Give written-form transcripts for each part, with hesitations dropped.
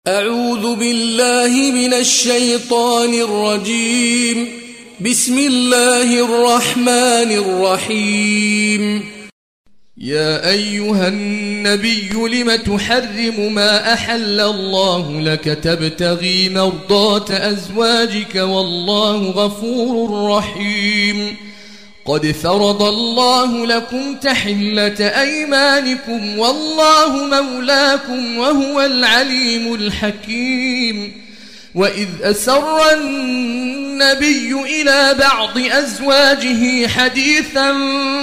أعوذ بالله من الشيطان الرجيم. بسم الله الرحمن الرحيم. يا أيها النبي لم تحرم ما أحل الله لك تبتغي مرضات أزواجك والله غفور رحيم. قد فرض الله لكم تحلة أيمانكم والله مولاكم وهو العليم الحكيم. وإذ أسر النبي إلى بعض أزواجه حديثا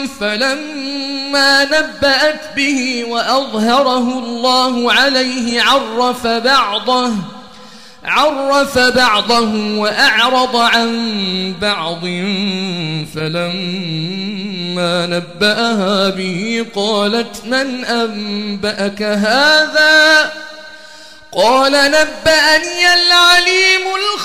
فلما نبأت به وأظهره الله عليه عرف بعضه وأعرض عن بعض فلما نبأها به قالت من أنبأك هذا؟ قال نبأني العليم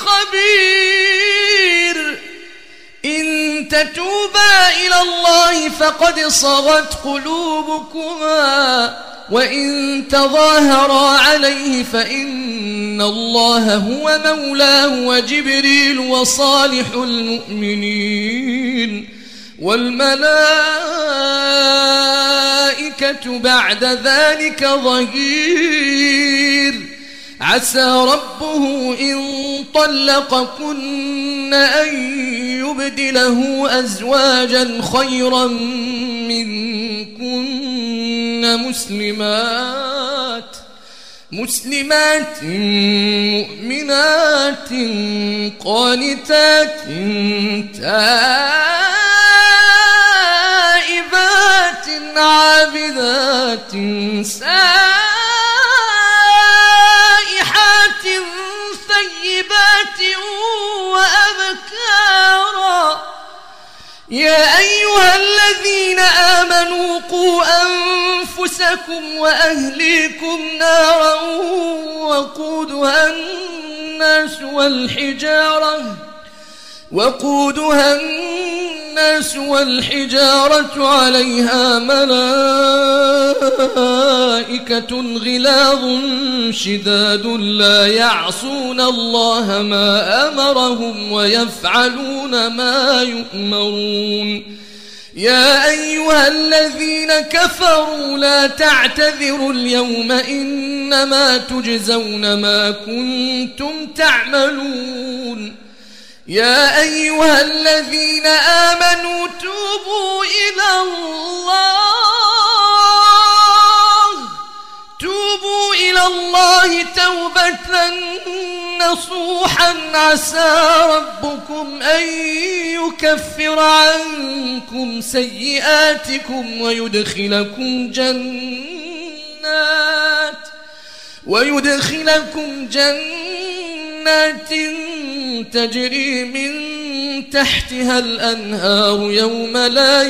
الخبير. إن تتوبا إلى الله فقد صغت قلوبكما وإن تظاهرا عليه فإن الله هو مولاه وجبريل وصالح المؤمنين والملائكة بعد ذلك ظهير. عسى ربه إن طلقكن أن يبدله أزواجا خيرا منكن مسلمات مؤمنات قانتات تائبات عابدات سائحات ثيبات وأبكارا. يا أيها الذين آمنوا قوا أنفسكم وأهليكم نارا وقودها الناس والحجارة عليها ملائكة غلاظ شداد لا يعصون الله ما أمرهم ويفعلون ما يؤمرون. يا أيها الذين كفروا لا تعتذروا اليوم إنما تجزون ما كنتم تعملون. يا أيها الذين آمنوا توبوا إلى الله توبة نصوحا عسى ربكم أن يكفر عنكم سيئاتكم ويدخلكم جنات تجري من تحتها الأنهار يوم لا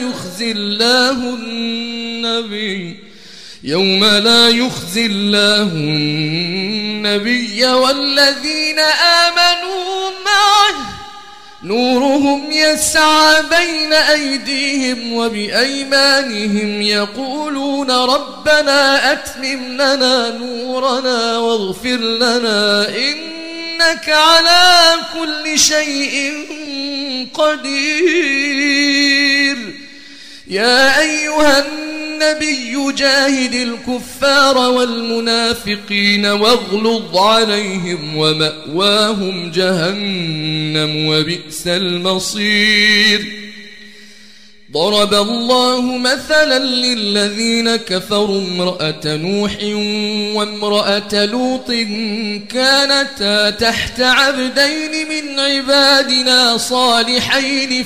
يخزي الله النبي والذين آمنوا معه نورهم يسعى بين أيديهم وبأيمانهم يقولون ربنا أتمم لنا نورنا واغفر لنا إنك على كل شيء قدير. يا أيها النبي جاهد الكفار والمنافقين واغلظ عليهم ومأواهم جهنم وبئس المصير. ضرب الله مثلا للذين كفروا امرأة نوح وامرأة لوط كانتا تحت عبدين من عبادنا صالحين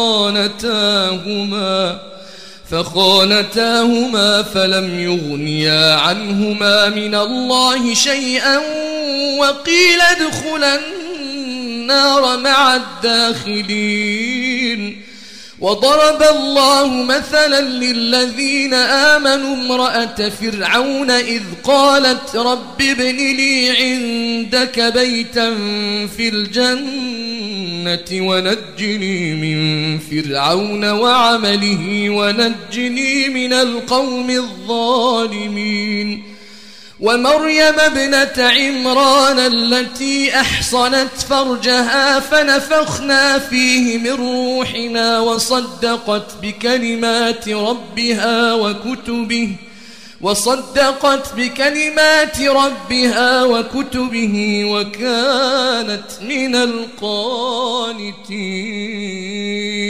فخانتاهما فلم يغنيا عنهما من الله شيئا وقيل ادخلا النار مع الداخلين. وضرب الله مثلا للذين آمنوا امرأة فرعون إذ قالت رب ابن لي عندك بيتا في الجنة ونجني من فرعون وعمله ونجني من القوم الظالمين. ومريم ابنة عمران التي أحصنت فرجها فنفخنا فيه من روحنا وصدقت بكلمات ربها وكتبه وكانت من القانتين.